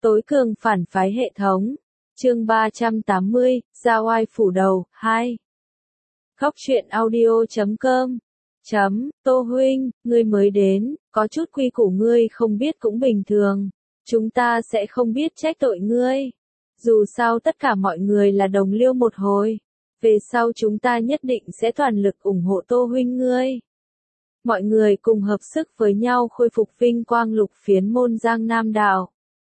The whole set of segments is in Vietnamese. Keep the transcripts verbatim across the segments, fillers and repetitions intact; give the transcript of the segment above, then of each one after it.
Tối cường phản phái hệ thống. Chương ba trăm tám mươi, Giao oai phủ đầu, hai. Góc truyện audio chấm com. Chấm, Tô huynh, ngươi mới đến, có chút quy củ ngươi không biết cũng bình thường. Chúng ta sẽ không biết trách tội ngươi. Dù sao tất cả mọi người là đồng liêu một hồi. Về sau chúng ta nhất định sẽ toàn lực ủng hộ Tô huynh ngươi. Mọi người cùng hợp sức với nhau khôi phục vinh quang lục phiến môn Giang Nam đạo.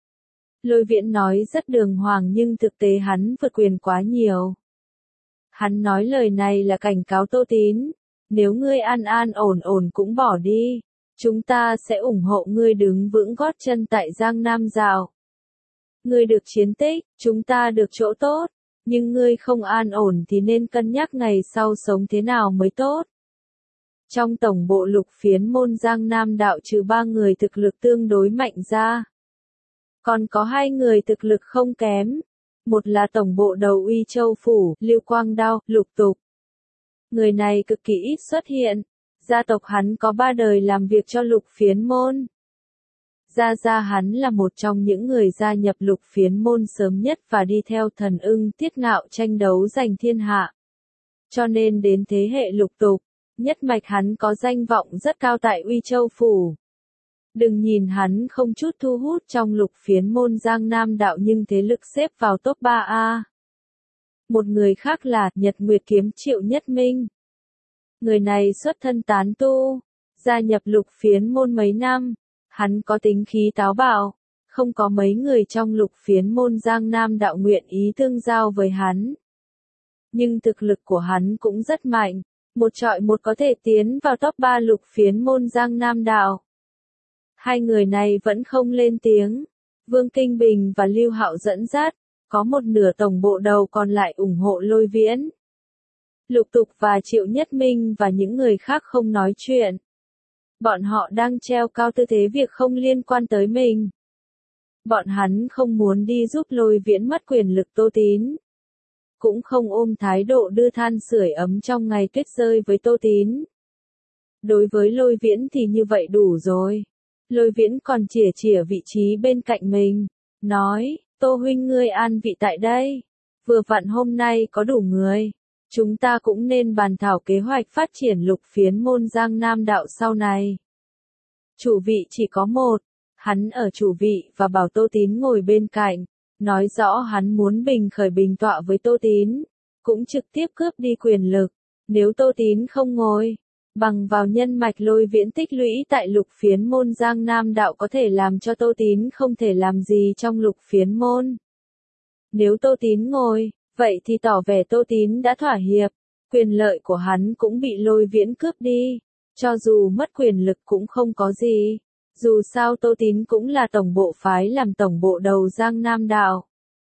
Lôi Viễn nói rất đường hoàng nhưng thực tế hắn vượt quyền quá nhiều. Hắn nói lời này là cảnh cáo Tô Tín, nếu ngươi an an ổn ổn cũng bỏ đi, chúng ta sẽ ủng hộ ngươi đứng vững gót chân tại Giang Nam dạo. Ngươi được chiến tích, chúng ta được chỗ tốt, nhưng ngươi không an ổn thì nên cân nhắc ngày sau sống thế nào mới tốt. Trong tổng bộ lục phiến môn Giang Nam đạo trừ ba người thực lực tương đối mạnh ra. Còn có hai người thực lực không kém. Một là tổng bộ đầu Uy Châu Phủ, Lưu Quang Đao, Lục Tục. Người này cực kỳ ít xuất hiện. Gia tộc hắn có ba đời làm việc cho lục phiến môn. Gia gia hắn là một trong những người gia nhập lục phiến môn sớm nhất và đi theo thần ưng Tiết Ngạo tranh đấu giành thiên hạ. Cho nên đến thế hệ Lục Tục, nhất mạch hắn có danh vọng rất cao tại Uy Châu Phủ. Đừng nhìn hắn không chút thu hút trong lục phiến môn Giang Nam đạo nhưng thế lực xếp vào top ba A. Một người khác là Nhật Nguyệt Kiếm Triệu Nhất Minh. Người này xuất thân tán tu, gia nhập lục phiến môn mấy năm, hắn có tính khí táo bạo, không có mấy người trong lục phiến môn Giang Nam đạo nguyện ý tương giao với hắn. Nhưng thực lực của hắn cũng rất mạnh, một trọi một có thể tiến vào top ba lục phiến môn Giang Nam đạo. Hai người này vẫn không lên tiếng. Vương Kinh Bình và Lưu Hạo dẫn dắt, có một nửa tổng bộ đầu còn lại ủng hộ Lôi Viễn. Lục Tục và Triệu Nhất Minh và những người khác không nói chuyện. Bọn họ đang treo cao tư thế việc không liên quan tới mình. Bọn hắn không muốn đi giúp Lôi Viễn mất quyền lực Tô Tín. Cũng không ôm thái độ đưa than sưởi ấm trong ngày tuyết rơi với Tô Tín. Đối với Lôi Viễn thì như vậy đủ rồi. Lôi Viễn còn chỉa chỉa vị trí bên cạnh mình, nói, Tô huynh ngươi an vị tại đây. Vừa vặn hôm nay có đủ người. Chúng ta cũng nên bàn thảo kế hoạch phát triển lục phiến môn Giang Nam đạo sau này. Chủ vị chỉ có một, hắn ở chủ vị và bảo Tô Tín ngồi bên cạnh, nói rõ hắn muốn bình khởi bình tọa với Tô Tín, cũng trực tiếp cướp đi quyền lực, nếu Tô Tín không ngồi. Bằng vào nhân mạch Lôi Viễn tích lũy tại lục phiến môn Giang Nam đạo có thể làm cho Tô Tín không thể làm gì trong lục phiến môn. Nếu Tô Tín ngồi, vậy thì tỏ vẻ Tô Tín đã thỏa hiệp, quyền lợi của hắn cũng bị Lôi Viễn cướp đi, cho dù mất quyền lực cũng không có gì, dù sao Tô Tín cũng là tổng bộ phái làm tổng bộ đầu Giang Nam đạo.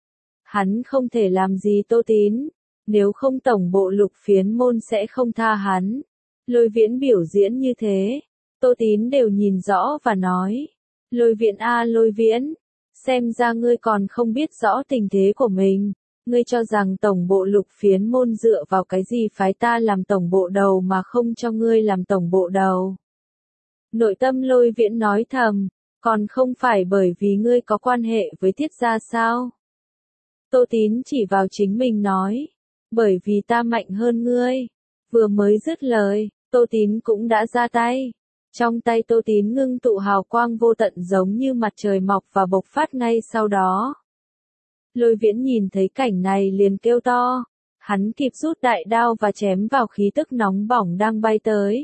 Hắn không thể làm gì Tô Tín, nếu không tổng bộ lục phiến môn sẽ không tha hắn. Lôi Viễn biểu diễn như thế, Tô Tín đều nhìn rõ và nói, Lôi Viễn a Lôi Viễn, xem ra ngươi còn không biết rõ tình thế của mình, ngươi cho rằng tổng bộ lục phiến môn dựa vào cái gì phái ta làm tổng bộ đầu mà không cho ngươi làm tổng bộ đầu. Nội tâm Lôi Viễn nói thầm, còn không phải bởi vì ngươi có quan hệ với Tiết gia sao? Tô Tín chỉ vào chính mình nói, bởi vì ta mạnh hơn ngươi. Vừa mới dứt lời, Tô Tín cũng đã ra tay. Trong tay Tô Tín ngưng tụ hào quang vô tận giống như mặt trời mọc và bộc phát ngay sau đó. Lôi Viễn nhìn thấy cảnh này liền kêu to. Hắn kịp rút đại đao và chém vào khí tức nóng bỏng đang bay tới.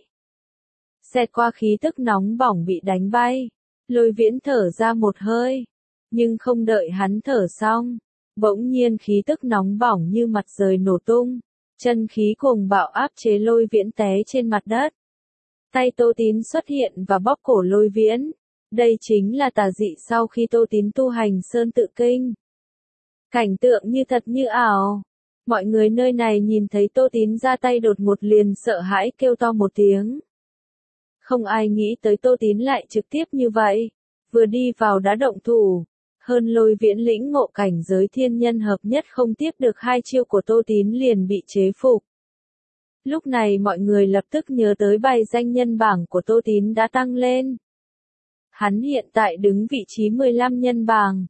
Xẹt qua khí tức nóng bỏng bị đánh bay. Lôi Viễn thở ra một hơi. Nhưng không đợi hắn thở xong. Bỗng nhiên khí tức nóng bỏng như mặt trời nổ tung. Chân khí cuồng bạo áp chế Lôi Viễn té trên mặt đất. Tay Tô Tín xuất hiện và bóp cổ Lôi Viễn. Đây chính là tà dị sau khi Tô Tín tu hành Sơn Tự Kinh. Cảnh tượng như thật như ảo. Mọi người nơi này nhìn thấy Tô Tín ra tay đột ngột liền sợ hãi kêu to một tiếng. Không ai nghĩ tới Tô Tín lại trực tiếp như vậy. Vừa đi vào đã động thủ. Hơn Lôi Viễn lĩnh ngộ cảnh giới thiên nhân hợp nhất không tiếp được hai chiêu của Tô Tín liền bị chế phục. Lúc này mọi người lập tức nhớ tới bài danh nhân bảng của Tô Tín đã tăng lên. Hắn hiện tại đứng vị trí mười lăm nhân bảng.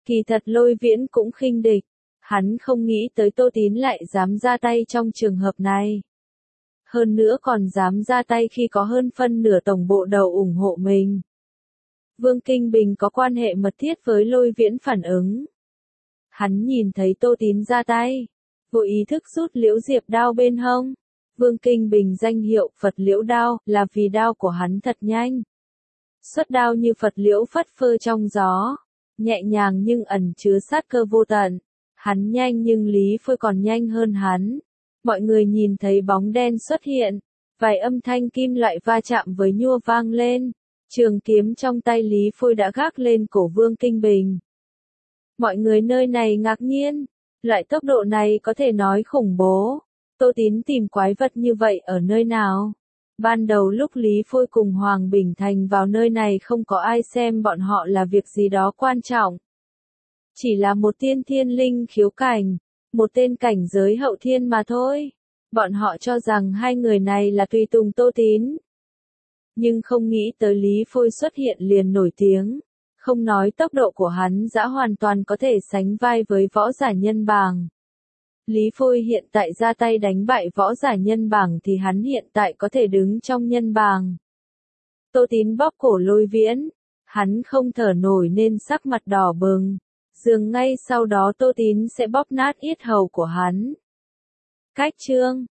Kỳ thật Lôi Viễn cũng khinh địch, hắn không nghĩ tới Tô Tín lại dám ra tay trong trường hợp này. Hơn nữa còn dám ra tay khi có hơn phân nửa tổng bộ đầu ủng hộ mình. Vương Kinh Bình có quan hệ mật thiết với Lôi Viễn phản ứng. Hắn nhìn thấy Tô Tín ra tay, vô ý thức rút liễu diệp đao bên hông. Vương Kinh Bình danh hiệu Phật liễu đao là vì đao của hắn thật nhanh. Xuất đao như Phật liễu phất phơ trong gió, nhẹ nhàng nhưng ẩn chứa sát cơ vô tận. Hắn nhanh nhưng Lý Phôi còn nhanh hơn hắn. Mọi người nhìn thấy bóng đen xuất hiện, vài âm thanh kim loại va chạm với nhua vang lên. Trường kiếm trong tay Lý Phôi đã gác lên cổ Vương Kinh Bình. Mọi người nơi này ngạc nhiên, loại tốc độ này có thể nói khủng bố. Tô Tín tìm quái vật như vậy ở nơi nào? Ban đầu lúc Lý Phôi cùng Hoàng Bình Thành vào nơi này không có ai xem bọn họ là việc gì đó quan trọng. Chỉ là một tiên thiên linh khiếu cảnh, một tên cảnh giới hậu thiên mà thôi. Bọn họ cho rằng hai người này là tùy tùng Tô Tín. Nhưng không nghĩ tới Lý Phôi xuất hiện liền nổi tiếng. Không nói tốc độ của hắn đã hoàn toàn có thể sánh vai với võ giả nhân bảng. Lý Phôi hiện tại ra tay đánh bại võ giả nhân bảng thì hắn hiện tại có thể đứng trong nhân bảng. Tô Tín bóp cổ Lôi Viễn, hắn không thở nổi nên sắc mặt đỏ bừng. Dường ngay sau đó Tô Tín sẽ bóp nát yết hầu của hắn. Cách chương